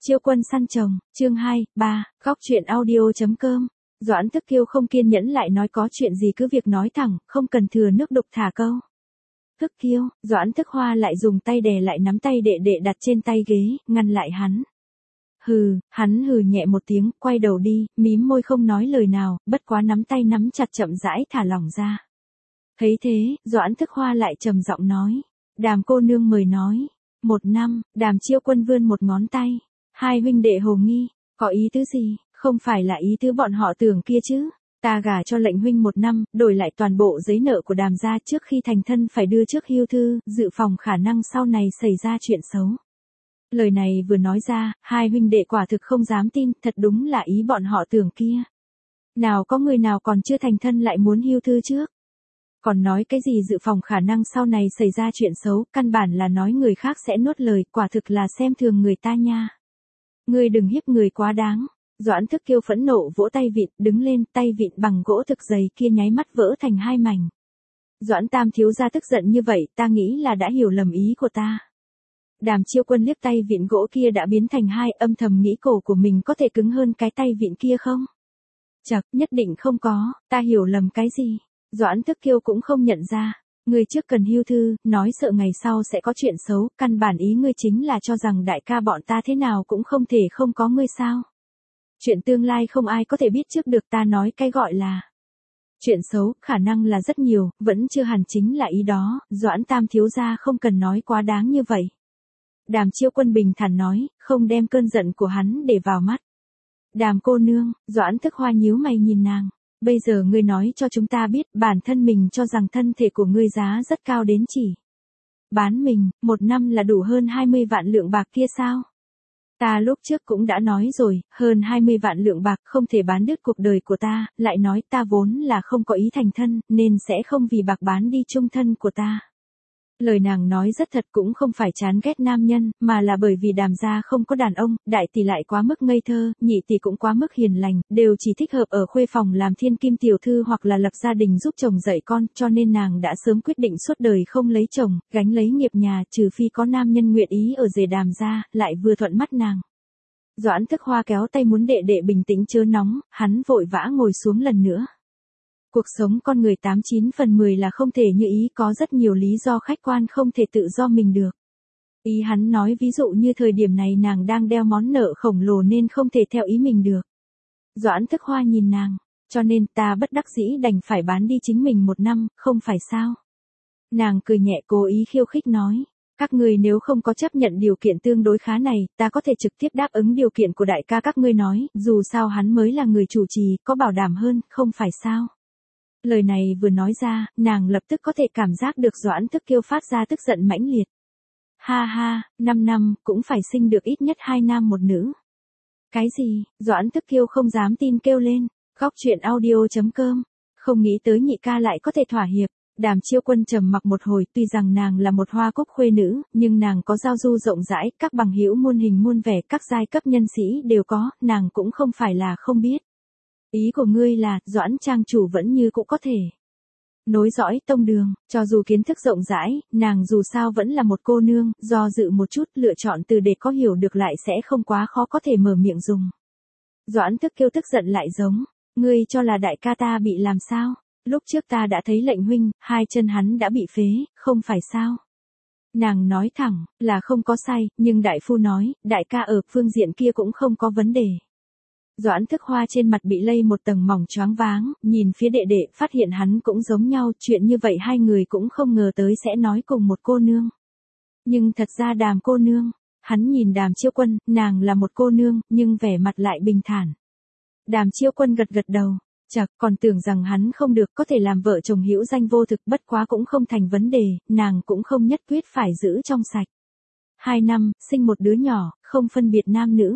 Chiêu quân săn chồng, chương 2, 3, góc truyện audio.com. Doãn Thức Kiêu không kiên nhẫn lại nói có chuyện gì cứ việc nói thẳng, không cần thừa nước đục thả câu. Thức Kiêu, Doãn Thức Hoa lại dùng tay đè lại nắm tay đệ đệ đặt trên tay ghế, ngăn lại hắn. Hắn hừ nhẹ một tiếng, quay đầu đi, mím môi không nói lời nào, bất quá nắm tay nắm chặt chậm rãi thả lỏng ra. Thấy thế, Doãn Thức Hoa lại trầm giọng nói, Đàm cô nương mời nói. 1 năm, Đàm Chiêu Quân vươn một ngón tay. Hai huynh đệ hồ nghi, có ý tứ gì, không phải là ý tứ bọn họ tưởng kia chứ. Ta gả cho lệnh huynh 1 năm, đổi lại toàn bộ giấy nợ của Đàm gia trước khi thành thân phải đưa trước hưu thư, dự phòng khả năng sau này xảy ra chuyện xấu. Lời này vừa nói ra, hai huynh đệ quả thực không dám tin, thật đúng là ý bọn họ tưởng kia. Nào có người nào còn chưa thành thân lại muốn hưu thư trước. Còn nói cái gì dự phòng khả năng sau này xảy ra chuyện xấu, căn bản là nói người khác sẽ nuốt lời, quả thực là xem thường người ta nha. Ngươi đừng hiếp người quá đáng. Doãn Thức Kiêu phẫn nộ vỗ tay vịn, đứng lên, tay vịn bằng gỗ thực dày kia nháy mắt vỡ thành hai mảnh. Doãn Tam thiếu gia tức giận như vậy, ta nghĩ là đã hiểu lầm ý của ta. Đàm Chiêu Quân liếc tay vịn gỗ kia đã biến thành hai, âm thầm nghĩ cổ của mình có thể cứng hơn cái tay vịn kia không? Chậc, nhất định không có, ta hiểu lầm cái gì? Doãn Thức Kiêu cũng không nhận ra. Ngươi trước cần hưu thư, nói sợ ngày sau sẽ có chuyện xấu, căn bản ý ngươi chính là cho rằng đại ca bọn ta thế nào cũng không thể không có ngươi sao. Chuyện tương lai không ai có thể biết trước được, ta nói cái gọi là chuyện xấu, khả năng là rất nhiều, vẫn chưa hẳn chính là ý đó, Doãn Tam thiếu gia không cần nói quá đáng như vậy. Đàm Chiêu Quân bình thản nói, không đem cơn giận của hắn để vào mắt. Đàm cô nương, Doãn Thức Hoa nhíu mày nhìn nàng. Bây giờ ngươi nói cho chúng ta biết, bản thân mình cho rằng thân thể của ngươi giá rất cao đến chỉ bán mình, 1 năm là đủ hơn 20 vạn lượng bạc kia sao? Ta lúc trước cũng đã nói rồi, hơn 20 vạn lượng bạc không thể bán đứt cuộc đời của ta, lại nói ta vốn là không có ý thành thân, nên sẽ không vì bạc bán đi chung thân của ta. Lời nàng nói rất thật, cũng không phải chán ghét nam nhân, mà là bởi vì Đàm gia không có đàn ông, đại tỷ lại quá mức ngây thơ, nhị tỷ cũng quá mức hiền lành, đều chỉ thích hợp ở khuê phòng làm thiên kim tiểu thư hoặc là lập gia đình giúp chồng dạy con, cho nên nàng đã sớm quyết định suốt đời không lấy chồng, gánh lấy nghiệp nhà, trừ phi có nam nhân nguyện ý ở rể Đàm gia, lại vừa thuận mắt nàng. Doãn Thức Hoa kéo tay muốn đệ đệ bình tĩnh chớ nóng, hắn vội vã ngồi xuống lần nữa. Cuộc sống con người 89 phần 10 là không thể như ý, có rất nhiều lý do khách quan không thể tự do mình được. Ý hắn nói ví dụ như thời điểm này nàng đang đeo món nợ khổng lồ nên không thể theo ý mình được. Doãn Thức Hoa nhìn nàng, cho nên ta bất đắc dĩ đành phải bán đi chính mình 1 năm, không phải sao? Nàng cười nhẹ cố ý khiêu khích nói, các ngươi nếu không có chấp nhận điều kiện tương đối khá này, ta có thể trực tiếp đáp ứng điều kiện của đại ca các ngươi nói, dù sao hắn mới là người chủ trì, có bảo đảm hơn, không phải sao? Lời này vừa nói ra, nàng lập tức có thể cảm giác được Doãn Thức Kiêu phát ra tức giận mãnh liệt. Ha ha, 5 năm, cũng phải sinh được ít nhất 2 nam 1 nữ. Cái gì, Doãn Thức Kiêu không dám tin kêu lên, góc truyện audio.com, không nghĩ tới nhị ca lại có thể thỏa hiệp. Đàm Chiêu Quân trầm mặc một hồi, tuy rằng nàng là một hoa cúc khuê nữ, nhưng nàng có giao du rộng rãi, các bằng hữu muôn hình muôn vẻ, các giai cấp nhân sĩ đều có, nàng cũng không phải là không biết. Ý của ngươi là, Doãn trang chủ vẫn như cũ có thể nối dõi tông đường, cho dù kiến thức rộng rãi, nàng dù sao vẫn là một cô nương, do dự một chút, lựa chọn từ để có hiểu được lại sẽ không quá khó có thể mở miệng dùng. Doãn Thức Kiêu tức giận lại giống, ngươi cho là đại ca ta bị làm sao? Lúc trước ta đã thấy lệnh huynh, 2 chân hắn đã bị phế, không phải sao? Nàng nói thẳng, là không có sai, nhưng đại phu nói, đại ca ở phương diện kia cũng không có vấn đề. Doãn Thức Hoa trên mặt bị lây một tầng mỏng choáng váng, nhìn phía đệ đệ, phát hiện hắn cũng giống nhau, chuyện như vậy hai người cũng không ngờ tới sẽ nói cùng một cô nương. Nhưng thật ra Đàm cô nương, hắn nhìn Đàm Chiêu Quân, nàng là một cô nương, nhưng vẻ mặt lại bình thản. Đàm Chiêu Quân gật gật đầu, chậc, còn tưởng rằng hắn không được có thể làm vợ chồng hữu danh vô thực, bất quá cũng không thành vấn đề, nàng cũng không nhất quyết phải giữ trong sạch. 2 năm, sinh một đứa nhỏ, không phân biệt nam nữ.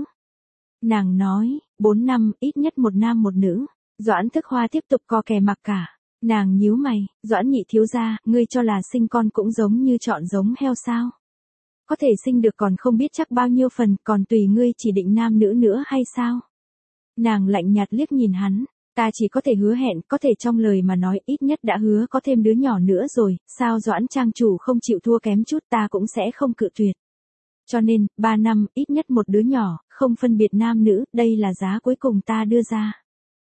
Nàng nói, 4 năm, ít nhất 1 nam 1 nữ. Doãn Thức Hoa tiếp tục co kè mặc cả. Nàng nhíu mày, Doãn nhị thiếu gia, ngươi cho là sinh con cũng giống như chọn giống heo sao? Có thể sinh được còn không biết chắc bao nhiêu phần, còn tùy ngươi chỉ định nam nữ nữa hay sao? Nàng lạnh nhạt liếc nhìn hắn, ta chỉ có thể hứa hẹn, có thể trong lời mà nói ít nhất đã hứa có thêm đứa nhỏ nữa rồi, sao Doãn trang chủ không chịu thua kém chút, ta cũng sẽ không cự tuyệt. Cho nên, 3 năm, ít nhất một đứa nhỏ, không phân biệt nam nữ, đây là giá cuối cùng ta đưa ra.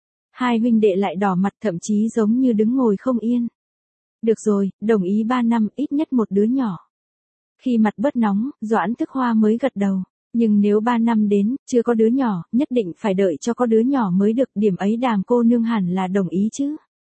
Hai huynh đệ lại đỏ mặt thậm chí giống như đứng ngồi không yên. Được rồi, đồng ý 3 năm, ít nhất một đứa nhỏ. Khi mặt bớt nóng, Doãn Thức Hoa mới gật đầu. Nhưng nếu 3 năm đến, chưa có đứa nhỏ, nhất định phải đợi cho có đứa nhỏ mới được, điểm ấy Đàm cô nương hẳn là đồng ý chứ.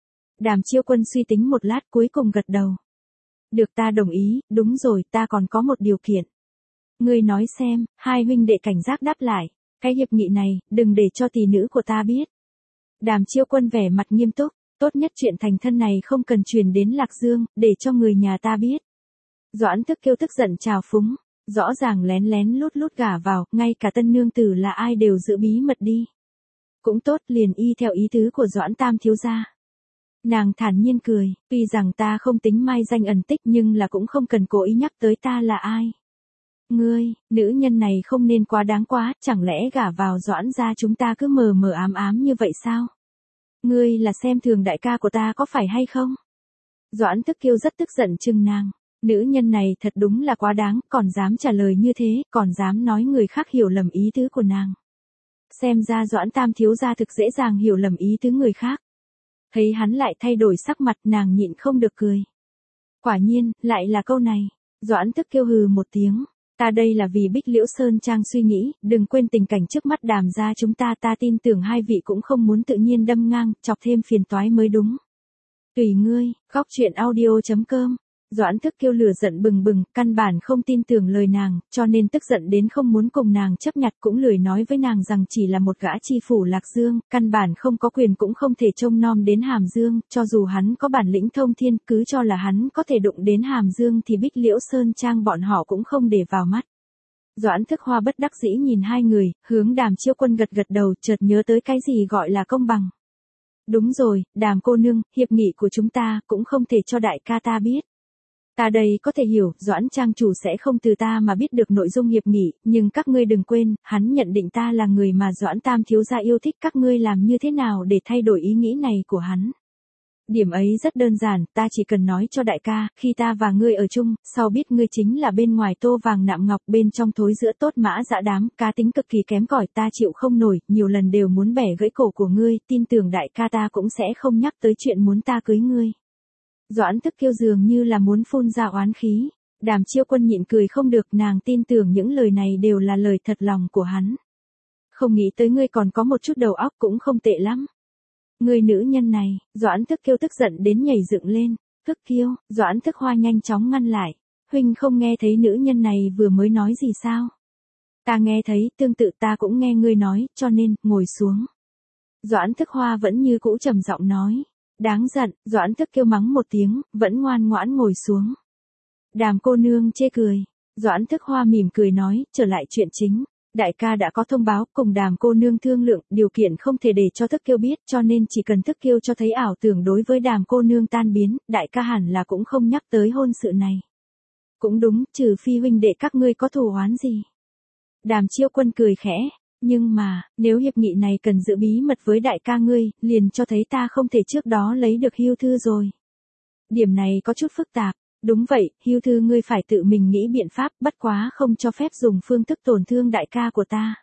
Đàm Chiêu Quân suy tính một lát cuối cùng gật đầu. Được, ta đồng ý, đúng rồi, ta còn có một điều kiện. Ngươi nói xem, hai huynh đệ cảnh giác đáp lại. Cái hiệp nghị này, đừng để cho tỷ nữ của ta biết. Đàm Chiêu Quân vẻ mặt nghiêm túc, tốt nhất chuyện thành thân này không cần truyền đến Lạc Dương, để cho người nhà ta biết. Doãn Thức Kiêu tức giận trào phúng, rõ ràng lén lén lút lút gả vào, ngay cả tân nương tử là ai đều giữ bí mật đi. Cũng tốt, liền y theo ý tứ của Doãn Tam thiếu gia. Nàng thản nhiên cười, tuy rằng ta không tính mai danh ẩn tích nhưng là cũng không cần cố ý nhắc tới ta là ai. Ngươi, nữ nhân này không nên quá đáng quá, chẳng lẽ gả vào Doãn gia chúng ta cứ mờ mờ ám ám như vậy sao? Ngươi là xem thường đại ca của ta có phải hay không? Doãn Thức Kiêu rất tức giận trừng nàng. Nữ nhân này thật đúng là quá đáng, còn dám trả lời như thế, còn dám nói người khác hiểu lầm ý tứ của nàng. Xem ra Doãn Tam thiếu gia thực dễ dàng hiểu lầm ý tứ người khác. Thấy hắn lại thay đổi sắc mặt, nàng nhịn không được cười. Quả nhiên, lại là câu này. Doãn Thức Kiêu hừ một tiếng. Ta đây là vì Bích Liễu Sơn Trang suy nghĩ, đừng quên tình cảnh trước mắt Đàm gia chúng ta, ta tin tưởng hai vị cũng không muốn tự nhiên đâm ngang, chọc thêm phiền toái mới đúng. Tùy ngươi, khóc chuyện audio.com. Doãn Thức Kiêu lửa giận bừng bừng, căn bản không tin tưởng lời nàng, cho nên tức giận đến không muốn cùng nàng chấp nhặt, cũng lười nói với nàng rằng chỉ là một gã chi phủ Lạc Dương, căn bản không có quyền cũng không thể trông nom đến Hàm Dương, cho dù hắn có bản lĩnh thông thiên, cứ cho là hắn có thể đụng đến Hàm Dương thì Bích Liễu Sơn Trang bọn họ cũng không để vào mắt. Doãn Thức Hoa bất đắc dĩ nhìn hai người, hướng Đàm Chiêu Quân gật gật đầu, chợt nhớ tới cái gì gọi là công bằng. Đúng rồi, Đàm cô nương, hiệp nghị của chúng ta cũng không thể cho đại ca ta biết. Ta đây có thể hiểu, Doãn trang chủ sẽ không từ ta mà biết được nội dung hiệp nghị, nhưng các ngươi đừng quên, hắn nhận định ta là người mà Doãn Tam thiếu gia yêu thích, các ngươi làm như thế nào để thay đổi ý nghĩ này của hắn. Điểm ấy rất đơn giản, ta chỉ cần nói cho đại ca, khi ta và ngươi ở chung, sau biết ngươi chính là bên ngoài tô vàng nạm ngọc, bên trong thối giữa tốt mã dã đám, cá tính cực kỳ kém cỏi, ta chịu không nổi, nhiều lần đều muốn bẻ gãy cổ của ngươi, tin tưởng đại ca ta cũng sẽ không nhắc tới chuyện muốn ta cưới ngươi. Doãn Thức Kiêu dường như là muốn phun ra oán khí. Đàm Chiêu Quân nhịn cười không được, nàng tin tưởng những lời này đều là lời thật lòng của hắn. Không nghĩ tới ngươi còn có một chút đầu óc cũng không tệ lắm. Người nữ nhân này, Doãn Thức Kiêu tức giận đến nhảy dựng lên. Thức Kiêu, Doãn Thức Hoa nhanh chóng ngăn lại. Huynh không nghe thấy nữ nhân này vừa mới nói gì sao? Ta nghe thấy, tương tự ta cũng nghe ngươi nói, cho nên, ngồi xuống. Doãn Thức Hoa vẫn như cũ trầm giọng nói. Đáng giận, Doãn Thức Kiêu mắng một tiếng, vẫn ngoan ngoãn ngồi xuống. Đàm cô nương chê cười. Doãn Thức Hoa mỉm cười nói, trở lại chuyện chính. Đại ca đã có thông báo, cùng Đàm cô nương thương lượng, điều kiện không thể để cho Thức Kiêu biết, cho nên chỉ cần Thức Kiêu cho thấy ảo tưởng đối với Đàm cô nương tan biến, đại ca hẳn là cũng không nhắc tới hôn sự này. Cũng đúng, trừ phi huynh đệ các ngươi có thù oán gì. Đàm Chiêu Quân cười khẽ. Nhưng mà, nếu hiệp nghị này cần giữ bí mật với đại ca ngươi, liền cho thấy ta không thể trước đó lấy được hưu thư rồi. Điểm này có chút phức tạp. Đúng vậy, hưu thư ngươi phải tự mình nghĩ biện pháp, bất quá không cho phép dùng phương thức tổn thương đại ca của ta.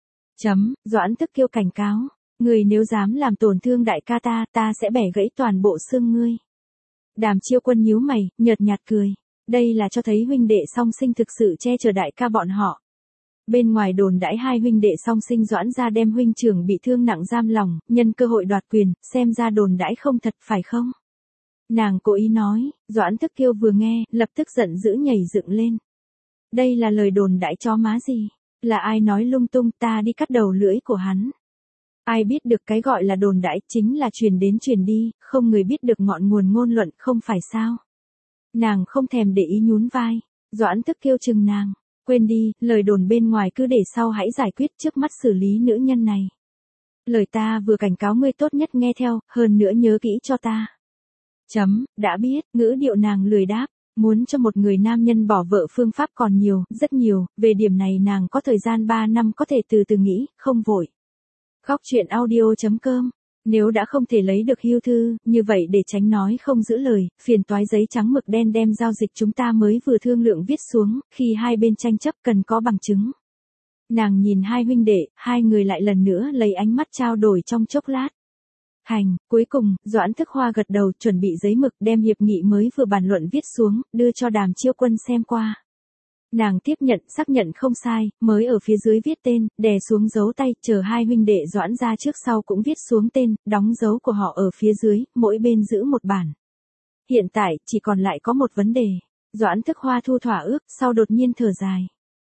Doãn Thức Kiêu cảnh cáo. Ngươi nếu dám làm tổn thương đại ca ta sẽ bẻ gãy toàn bộ xương ngươi. Đàm Chiêu Quân nhíu mày, nhợt nhạt cười. Đây là cho thấy huynh đệ song sinh thực sự che chở đại ca bọn họ. Bên ngoài đồn đãi hai huynh đệ song sinh Doãn gia đem huynh trưởng bị thương nặng giam lòng, nhân cơ hội đoạt quyền, xem ra đồn đãi không thật phải không? Nàng cố ý nói, Doãn Thức Kiêu vừa nghe, lập tức giận dữ nhảy dựng lên. Đây là lời đồn đãi chó má gì? Là ai nói lung tung, ta đi cắt đầu lưỡi của hắn. Ai biết được cái gọi là đồn đãi chính là truyền đến truyền đi, không người biết được ngọn nguồn ngôn luận, không phải sao? Nàng không thèm để ý nhún vai. Doãn Thức Kiêu chừng nàng. Quên đi, lời đồn bên ngoài cứ để sau hãy giải quyết trước mắt xử lý nữ nhân này. Lời ta vừa cảnh cáo ngươi tốt nhất nghe theo, hơn nữa nhớ kỹ cho ta. Đã biết, ngữ điệu nàng lười đáp, muốn cho một người nam nhân bỏ vợ phương pháp còn nhiều, rất nhiều, về điểm này nàng có thời gian 3 năm có thể từ từ nghĩ, không vội. Khóc chuyện audio.com Nếu đã không thể lấy được hưu thư, như vậy để tránh nói không giữ lời, phiền toái giấy trắng mực đen đem giao dịch chúng ta mới vừa thương lượng viết xuống, khi hai bên tranh chấp cần có bằng chứng. Nàng nhìn hai huynh đệ, hai người lại lần nữa lấy ánh mắt trao đổi trong chốc lát. Hành, cuối cùng, Doãn Thức Hoa gật đầu chuẩn bị giấy mực đem hiệp nghị mới vừa bàn luận viết xuống, đưa cho Đàm Chiêu Quân xem qua. Nàng tiếp nhận, xác nhận không sai, mới ở phía dưới viết tên, đè xuống dấu tay, chờ hai huynh đệ Doãn ra trước sau cũng viết xuống tên, đóng dấu của họ ở phía dưới, mỗi bên giữ một bản. Hiện tại, chỉ còn lại có một vấn đề. Doãn Thức Hoa thu thỏa ước, sau đột nhiên thở dài.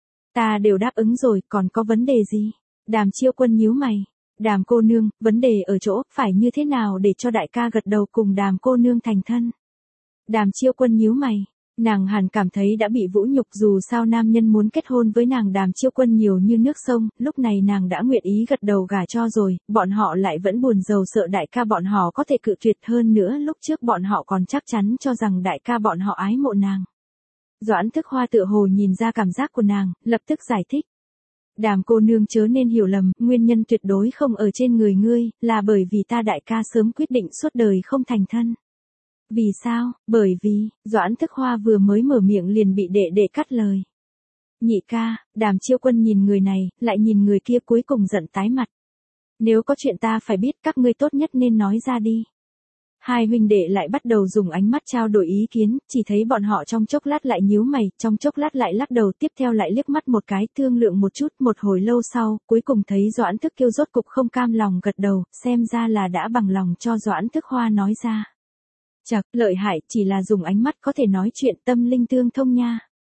Ta đều đáp ứng rồi, còn có vấn đề gì? Đàm Chiêu Quân nhíu mày. Đàm cô nương, vấn đề ở chỗ, phải như thế nào để cho đại ca gật đầu cùng Đàm cô nương thành thân? Đàm Chiêu Quân nhíu mày. Nàng hẳn cảm thấy đã bị vũ nhục, dù sao nam nhân muốn kết hôn với nàng Đàm Chiêu Quân nhiều như nước sông, lúc này nàng đã nguyện ý gật đầu gả cho rồi, bọn họ lại vẫn buồn rầu sợ đại ca bọn họ có thể cự tuyệt, hơn nữa lúc trước bọn họ còn chắc chắn cho rằng đại ca bọn họ ái mộ nàng. Doãn Thức Hoa tựa hồ nhìn ra cảm giác của nàng, lập tức giải thích. Đàm cô nương chớ nên hiểu lầm, nguyên nhân tuyệt đối không ở trên người ngươi, là bởi vì ta đại ca sớm quyết định suốt đời không thành thân. Vì sao? Bởi vì, Doãn Thức Hoa vừa mới mở miệng liền bị đệ đệ cắt lời. Nhị ca, Đàm Chiêu Quân nhìn người này, lại nhìn người kia cuối cùng giận tái mặt. Nếu có chuyện ta phải biết, các ngươi tốt nhất nên nói ra đi. Hai huynh đệ lại bắt đầu dùng ánh mắt trao đổi ý kiến, chỉ thấy bọn họ trong chốc lát lại nhíu mày, trong chốc lát lại lắc đầu, tiếp theo lại liếc mắt một cái, thương lượng một chút, một hồi lâu sau, cuối cùng thấy Doãn Thức Kiêu rốt cục không cam lòng gật đầu, xem ra là đã bằng lòng cho Doãn Thức Hoa nói ra. Chậc, lợi hại, chỉ là dùng ánh mắt có thể nói chuyện, tâm linh tương thông nha.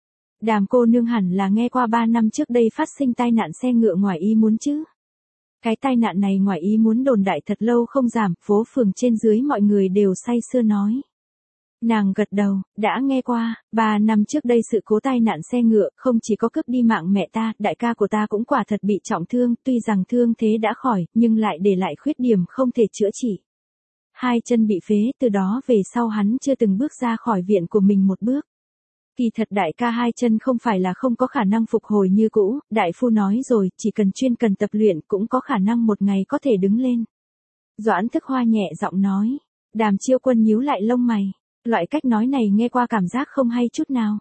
Đàm cô nương hẳn là nghe qua 3 năm trước đây phát sinh tai nạn xe ngựa ngoài ý muốn chứ. Cái tai nạn này ngoài ý muốn đồn đại thật lâu không giảm, phố phường trên dưới mọi người đều say sưa nói. Nàng gật đầu, đã nghe qua, 3 năm trước đây sự cố tai nạn xe ngựa, không chỉ có cướp đi mạng mẹ ta, đại ca của ta cũng quả thật bị trọng thương, tuy rằng thương thế đã khỏi, nhưng lại để lại khuyết điểm không thể chữa trị. Hai chân bị phế, từ đó về sau hắn chưa từng bước ra khỏi viện của mình một bước. Kỳ thật đại ca hai chân không phải là không có khả năng phục hồi như cũ, đại phu nói rồi, chỉ cần chuyên tập luyện cũng có khả năng một ngày có thể đứng lên. Doãn Thức Hoa nhẹ giọng nói. Đàm Chiêu Quân nhíu lại lông mày. Loại cách nói này nghe qua cảm giác không hay chút nào.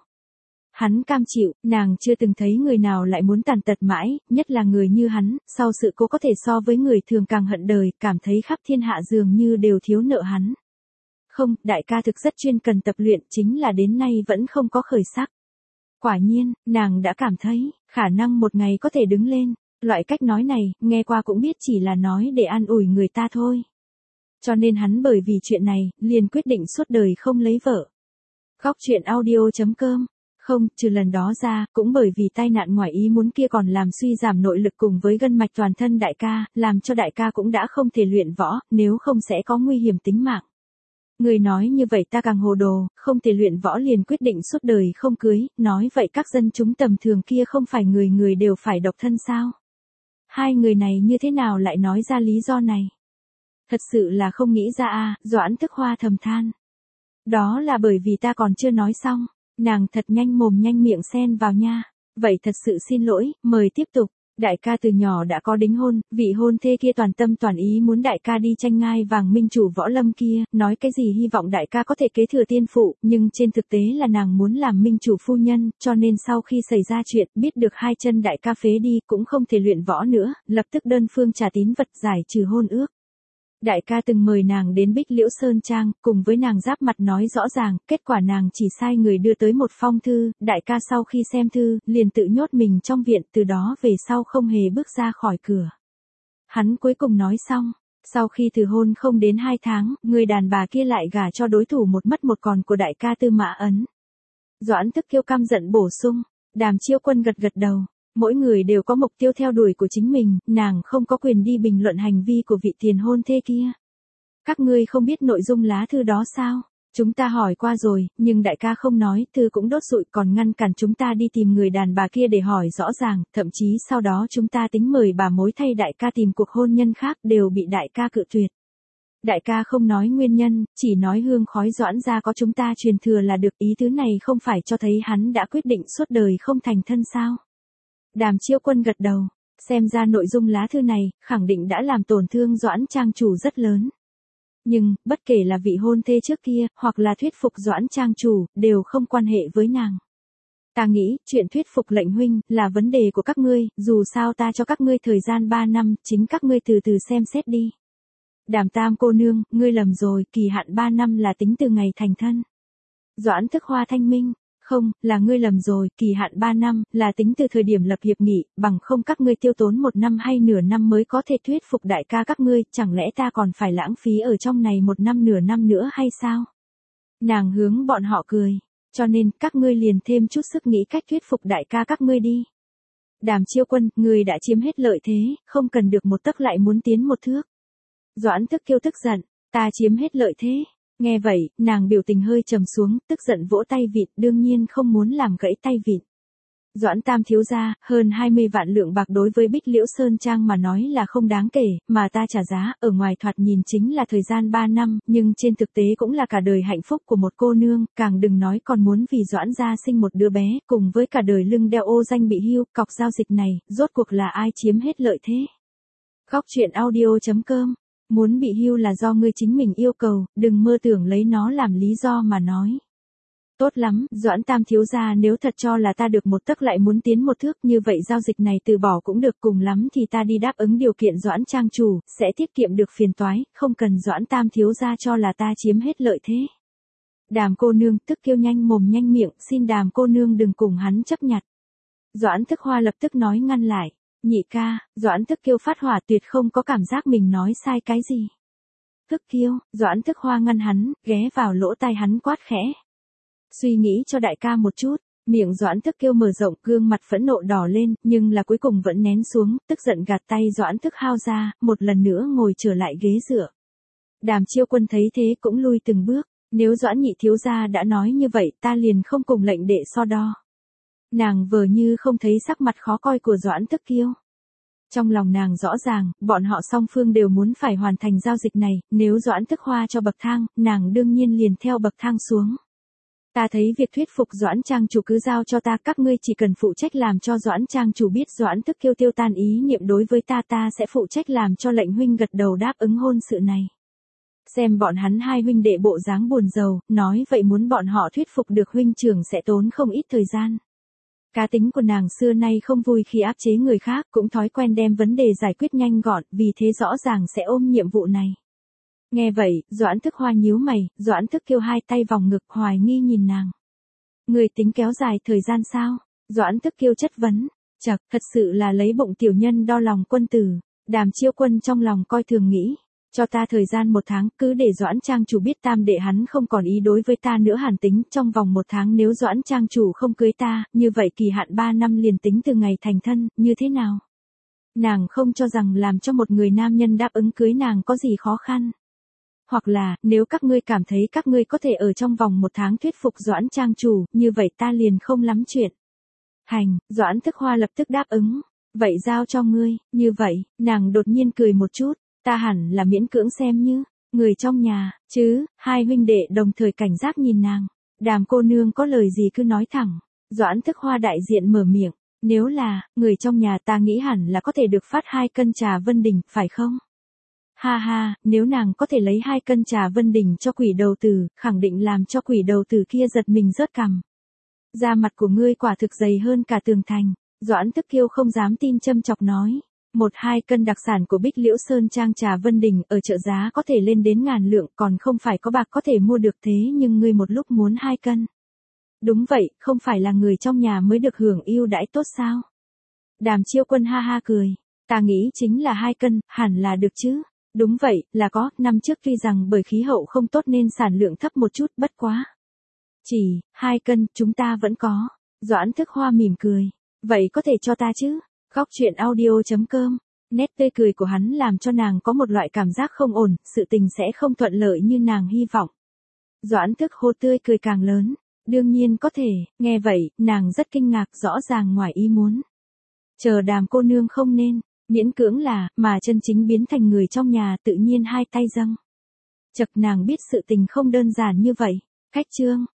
Hắn cam chịu, nàng chưa từng thấy người nào lại muốn tàn tật mãi, nhất là người như hắn, sau sự cố có thể so với người thường càng hận đời, cảm thấy khắp thiên hạ dường như đều thiếu nợ hắn. Không, đại ca thực rất chuyên cần tập luyện, chính là đến nay vẫn không có khởi sắc. Quả nhiên, nàng đã cảm thấy, khả năng một ngày có thể đứng lên. Loại cách nói này, nghe qua cũng biết chỉ là nói để an ủi người ta thôi. Cho nên hắn bởi vì chuyện này, liền quyết định suốt đời không lấy vợ. Góc truyện audio.com. Không, trừ lần đó ra, cũng bởi vì tai nạn ngoài ý muốn kia còn làm suy giảm nội lực cùng với gân mạch toàn thân đại ca, làm cho đại ca cũng đã không thể luyện võ, nếu không sẽ có nguy hiểm tính mạng. Người nói như vậy ta càng hồ đồ, không thể luyện võ liền quyết định suốt đời không cưới, nói vậy các dân chúng tầm thường kia không phải người người đều phải độc thân sao? Hai người này như thế nào lại nói ra lý do này? Thật sự là không nghĩ ra a. Doãn Thức Hoa thầm than. Đó là bởi vì ta còn chưa nói xong, nàng thật nhanh mồm nhanh miệng xen vào nha. Vậy thật sự xin lỗi, mời tiếp tục. Đại ca từ nhỏ đã có đính hôn, vị hôn thê kia toàn tâm toàn ý muốn đại ca đi tranh ngai vàng minh chủ võ lâm kia, nói cái gì hy vọng đại ca có thể kế thừa tiên phụ, nhưng trên thực tế là nàng muốn làm minh chủ phu nhân, cho nên sau khi xảy ra chuyện, biết được hai chân đại ca phế đi, cũng không thể luyện võ nữa, lập tức đơn phương trả tín vật giải trừ hôn ước. Đại ca từng mời nàng đến Bích Liễu Sơn Trang, cùng với nàng giáp mặt nói rõ ràng, kết quả nàng chỉ sai người đưa tới một phong thư, đại ca sau khi xem thư, liền tự nhốt mình trong viện, từ đó về sau không hề bước ra khỏi cửa. Hắn cuối cùng nói xong, sau khi từ hôn không đến 2 tháng, người đàn bà kia lại gả cho đối thủ một mất một còn của đại ca Tư Mã Ấn. Doãn Thức Kiêu căm giận bổ sung, Đàm Chiêu Quân gật gật đầu. Mỗi người đều có mục tiêu theo đuổi của chính mình, nàng không có quyền đi bình luận hành vi của vị tiền hôn thê kia. Các ngươi không biết nội dung lá thư đó sao? Chúng ta hỏi qua rồi, nhưng đại ca không nói, thư cũng đốt rụi còn ngăn cản chúng ta đi tìm người đàn bà kia để hỏi rõ ràng, thậm chí sau đó chúng ta tính mời bà mối thay đại ca tìm cuộc hôn nhân khác đều bị đại ca cự tuyệt. Đại ca không nói nguyên nhân, chỉ nói hương khói Doãn gia có chúng ta truyền thừa là được, ý tứ này không phải cho thấy hắn đã quyết định suốt đời không thành thân sao? Đàm Chiêu Quân gật đầu. Xem ra nội dung lá thư này, khẳng định đã làm tổn thương Doãn trang chủ rất lớn. Nhưng, bất kể là vị hôn thê trước kia, hoặc là thuyết phục Doãn trang chủ, đều không quan hệ với nàng. Ta nghĩ, chuyện thuyết phục lệnh huynh, là vấn đề của các ngươi, dù sao ta cho các ngươi thời gian 3 năm, chính các ngươi từ từ xem xét đi. Đàm Tam cô nương, ngươi lầm rồi, kỳ hạn 3 năm là tính từ ngày thành thân. Doãn Thức Hoa thanh minh, không, là ngươi lầm rồi, kỳ hạn 3 năm, là tính từ thời điểm lập hiệp nghị, bằng không các ngươi tiêu tốn 1 năm hay nửa năm mới có thể thuyết phục đại ca các ngươi, chẳng lẽ ta còn phải lãng phí ở trong này 1 năm nửa năm nữa hay sao? Nàng hướng bọn họ cười, cho nên các ngươi liền thêm chút sức nghĩ cách thuyết phục đại ca các ngươi đi. Đàm Chiêu Quân, ngươi đã chiếm hết lợi thế, không cần được một tấc lại muốn tiến một thước. Doãn Thức Kiêu tức giận, ta chiếm hết lợi thế. Nghe vậy, nàng biểu tình hơi trầm xuống, tức giận vỗ tay vịt, đương nhiên không muốn làm gãy tay vịt. Doãn Tam thiếu gia, hơn 20 vạn lượng bạc đối với Bích Liễu Sơn Trang mà nói là không đáng kể, mà ta trả giá, ở ngoài thoạt nhìn chính là thời gian 3 năm, nhưng trên thực tế cũng là cả đời hạnh phúc của một cô nương, càng đừng nói còn muốn vì Doãn gia sinh một đứa bé, cùng với cả đời lưng đeo ô danh bị hưu, cọc giao dịch này, rốt cuộc là ai chiếm hết lợi thế. Góc truyện audio.com. Muốn bị hưu là do ngươi chính mình yêu cầu, đừng mơ tưởng lấy nó làm lý do mà nói. Tốt lắm, Doãn Tam thiếu gia, nếu thật cho là ta được một tấc lại muốn tiến một thước, như vậy giao dịch này từ bỏ cũng được, cùng lắm thì ta đi đáp ứng điều kiện Doãn trang chủ, sẽ tiết kiệm được phiền toái, không cần Doãn Tam thiếu gia cho là ta chiếm hết lợi thế. Đàm cô nương, Thức Kiêu nhanh mồm nhanh miệng, xin Đàm cô nương đừng cùng hắn chấp nhặt. Doãn Thức Hoa lập tức nói ngăn lại. Nhị ca, Doãn Thức Kiêu phát hỏa, tuyệt không có cảm giác mình nói sai cái gì. Thức Kiêu, Doãn Thức Hoa ngăn hắn, ghé vào lỗ tai hắn quát khẽ. Suy nghĩ cho đại ca một chút, miệng Doãn Thức Kiêu mở rộng, gương mặt phẫn nộ đỏ lên, nhưng là cuối cùng vẫn nén xuống, tức giận gạt tay Doãn Thức Hao ra, một lần nữa ngồi trở lại ghế dựa. Đàm Chiêu Quân thấy thế cũng lui từng bước, nếu Doãn nhị thiếu gia đã nói như vậy, ta liền không cùng lệnh đệ so đo. Nàng vờ như không thấy sắc mặt khó coi của Doãn Thức Kiêu. Trong lòng nàng rõ ràng, bọn họ song phương đều muốn phải hoàn thành giao dịch này, nếu Doãn Thức Hoa cho bậc thang, nàng đương nhiên liền theo bậc thang xuống. Ta thấy việc thuyết phục Doãn trang chủ cứ giao cho ta, các ngươi chỉ cần phụ trách làm cho Doãn trang chủ biết Doãn Thức Kiêu tiêu tan ý niệm đối với ta, ta sẽ phụ trách làm cho lệnh huynh gật đầu đáp ứng hôn sự này. Xem bọn hắn hai huynh đệ bộ dáng buồn rầu, nói vậy muốn bọn họ thuyết phục được huynh trưởng sẽ tốn không ít thời gian. Cá tính của nàng xưa nay không vui khi áp chế người khác, cũng thói quen đem vấn đề giải quyết nhanh gọn, vì thế rõ ràng sẽ ôm nhiệm vụ này. Nghe vậy, Doãn Thức Hoa nhíu mày, Doãn Thức Kiêu hai tay vòng ngực hoài nghi nhìn nàng. Người tính kéo dài thời gian sao? Doãn Thức Kiêu chất vấn. Chật, thật sự là lấy bụng tiểu nhân đo lòng quân tử. Đàm Chiêu Quân trong lòng coi thường nghĩ. Cho ta thời gian 1 tháng, cứ để Doãn trang chủ biết tam đệ hắn không còn ý đối với ta nữa, hàn tính, trong vòng 1 tháng nếu Doãn trang chủ không cưới ta, như vậy kỳ hạn 3 năm liền tính từ ngày thành thân, như thế nào? Nàng không cho rằng làm cho một người nam nhân đáp ứng cưới nàng có gì khó khăn. Hoặc là, nếu các ngươi cảm thấy các ngươi có thể ở trong vòng 1 tháng thuyết phục Doãn trang chủ, như vậy ta liền không lắm chuyện. Hành, Doãn Thức Hoa lập tức đáp ứng. Vậy giao cho ngươi, như vậy, nàng đột nhiên cười một chút. Ta hẳn là miễn cưỡng xem như, người trong nhà, chứ, hai huynh đệ đồng thời cảnh giác nhìn nàng. Đàm cô nương có lời gì cứ nói thẳng. Doãn Thức Hoa đại diện mở miệng. Nếu là, người trong nhà, ta nghĩ hẳn là có thể được phát 2 cân trà Vân Đình, phải không? Ha ha, nếu nàng có thể lấy 2 cân trà Vân Đình cho quỷ đầu tử, khẳng định làm cho quỷ đầu tử kia giật mình rớt cằm. Da mặt của ngươi quả thực dày hơn cả tường thành. Doãn Thức Kiêu không dám tin châm chọc nói. 1-2 cân đặc sản của Bích Liễu Sơn Trang trà Vân Đình ở chợ giá có thể lên đến ngàn lượng, còn không phải có bạc có thể mua được, thế nhưng ngươi một lúc muốn 2 cân. Đúng vậy, không phải là người trong nhà mới được hưởng ưu đãi tốt sao? Đàm Chiêu Quân ha ha cười. Ta nghĩ chính là 2 cân, hẳn là được chứ. Đúng vậy, là có, năm trước tuy rằng bởi khí hậu không tốt nên sản lượng thấp một chút, bất quá. Chỉ, 2 cân, chúng ta vẫn có. Doãn Thức Hoa mỉm cười. Vậy có thể cho ta chứ? Góc truyện audio.com. Nét tươi cười của hắn làm cho nàng có một loại cảm giác không ổn, sự tình sẽ không thuận lợi như nàng hy vọng. Doãn Thức Hô tươi cười càng lớn. Đương nhiên có thể, nghe vậy, nàng rất kinh ngạc, rõ ràng ngoài ý muốn. Chờ Đàm cô nương không nên, miễn cưỡng là, mà chân chính biến thành người trong nhà, tự nhiên hai tay dâng. Chật nàng biết sự tình không đơn giản như vậy. Khách chương.